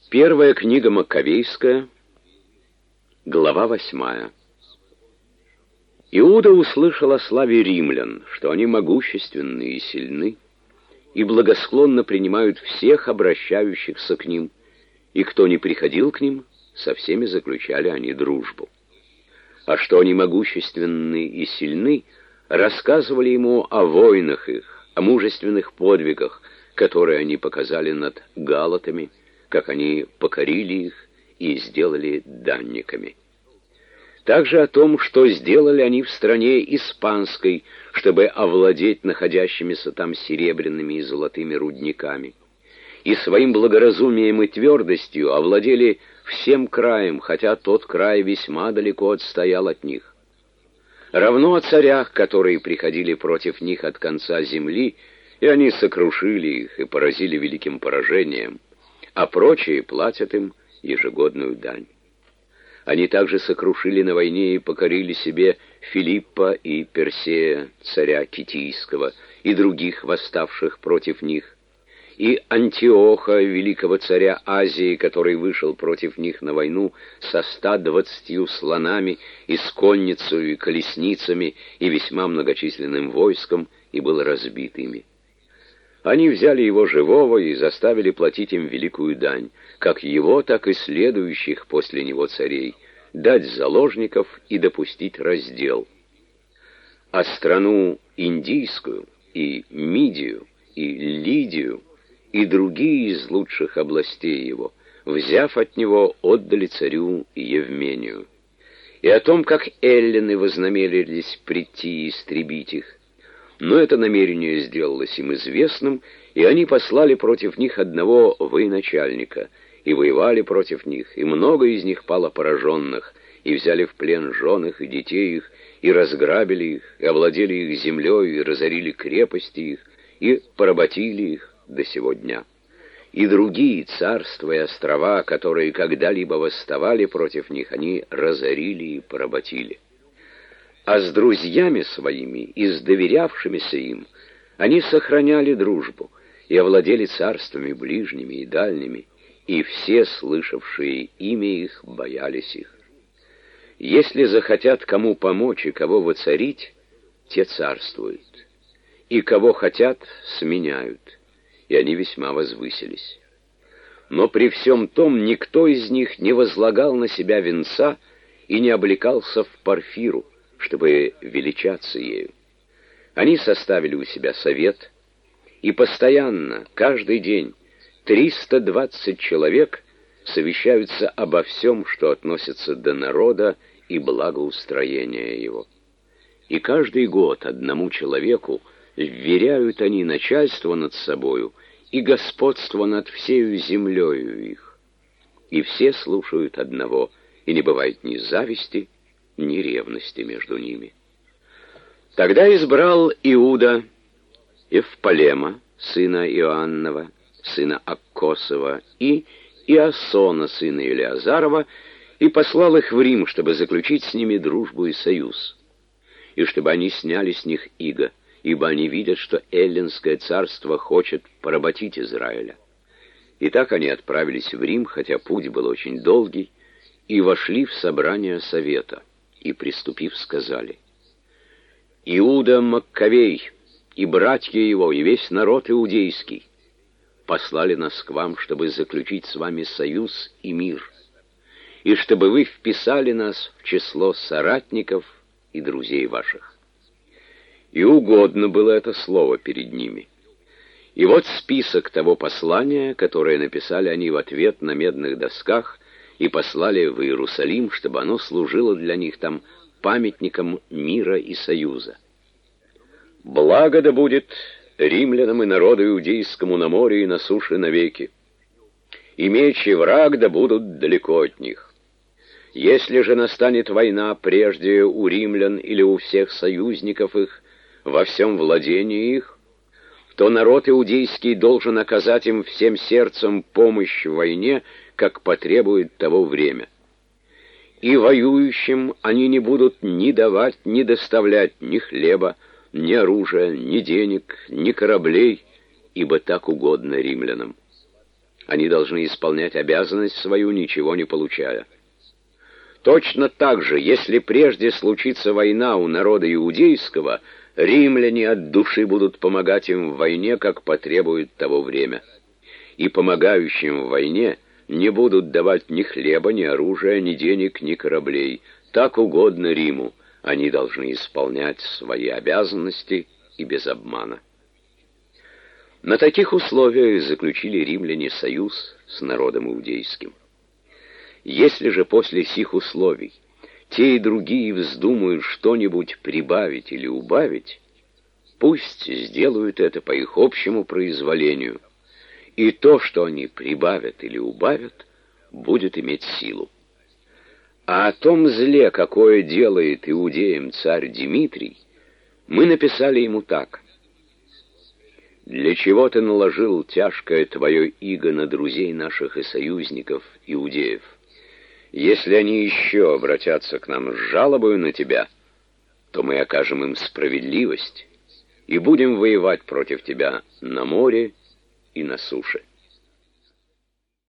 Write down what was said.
Первая книга Маккавейская, глава 8. Иуда услышал о славе римлян, что они могущественны и сильны, и благосклонно принимают всех обращающихся к ним, и кто не приходил к ним, со всеми заключали они дружбу. А что они могущественны и сильны, рассказывали ему о войнах их, о мужественных подвигах, которые они показали над галатами, как они покорили их и сделали данниками. Также о том, что сделали они в стране испанской, чтобы овладеть находящимися там серебряными и золотыми рудниками. И своим благоразумием и твердостью овладели всем краем, хотя тот край весьма далеко отстоял от них. Равно о царях, которые приходили против них от конца земли, и они сокрушили их и поразили великим поражением, а прочие платят им ежегодную дань. Они также сокрушили на войне и покорили себе Филиппа и Персея, царя Китийского, и других восставших против них, и Антиоха, великого царя Азии, который вышел против них на войну со 120 слонами, и с конницей, и колесницами, и весьма многочисленным войском, и был разбит ими. Они взяли его живого и заставили платить им великую дань, как его, так и следующих после него царей, дать заложников и допустить раздел. А страну Индийскую, и Мидию, и Лидию, и другие из лучших областей его, взяв от него, отдали царю Евмению. И о том, как эллины вознамерились прийти и истребить их. Но это намерение сделалось им известным, и они послали против них одного военачальника, и воевали против них, и много из них пало пораженных, и взяли в плен жен их и детей их, и разграбили их, и овладели их землей, и разорили крепости их, и поработили их до сего дня. И другие царства и острова, которые когда-либо восставали против них, они разорили и поработили. А с друзьями своими и с доверявшимися им они сохраняли дружбу и овладели царствами ближними и дальними, и все, слышавшие имя их, боялись их. Если захотят кому помочь и кого воцарить, те царствуют, и кого хотят, сменяют, и они весьма возвысились. Но при всем том никто из них не возлагал на себя венца и не облекался в парфиру, чтобы величаться ею. Они составили у себя совет, и постоянно, каждый день, 320 человек совещаются обо всем, что относится до народа и благоустроения его. И каждый год одному человеку вверяют они начальство над собою и господство над всею землею их. И все слушают одного, и не бывает ни зависти, ни ревности между ними. Тогда избрал Иуда Евполема, сына Иоаннова, сына Аккосова, и Иасона, сына Илиазарова, и послал их в Рим, чтобы заключить с ними дружбу и союз, и чтобы они сняли с них иго, ибо они видят, что Эллинское царство хочет поработить Израиля. И так они отправились в Рим, хотя путь был очень долгий, и вошли в собрание совета, и, приступив, сказали: «Иуда Маккавей и братья его, и весь народ иудейский послали нас к вам, чтобы заключить с вами союз и мир, и чтобы вы вписали нас в число соратников и друзей ваших». И угодно было это слово перед ними. И вот список того послания, которое написали они в ответ на медных досках, и послали в Иерусалим, чтобы оно служило для них там памятником мира и союза. «Благо да будет римлянам и народу иудейскому на море и на суше навеки, и меч и враг да будут далеко от них. Если же настанет война прежде у римлян или у всех союзников их во всем владении их, то народ иудейский должен оказать им всем сердцем помощь в войне, как потребует того время. И воюющим они не будут ни давать, ни доставлять ни хлеба, ни оружия, ни денег, ни кораблей, ибо так угодно римлянам. Они должны исполнять обязанность свою, ничего не получая. Точно так же, если прежде случится война у народа иудейского, римляне от души будут помогать им в войне, как потребует того время. И помогающим в войне не будут давать ни хлеба, ни оружия, ни денег, ни кораблей. Так угодно Риму. Они должны исполнять свои обязанности и без обмана. На таких условиях заключили римляне союз с народом иудейским. Если же после сих условий те и другие вздумают что-нибудь прибавить или убавить, пусть сделают это по их общему произволению, и то, что они прибавят или убавят, будет иметь силу. А о том зле, какое делает иудеям царь Дмитрий, мы написали ему так: «Для чего ты наложил тяжкое твое иго на друзей наших и союзников, иудеев? Если они еще обратятся к нам с жалобою на тебя, то мы окажем им справедливость и будем воевать против тебя на море и на суше».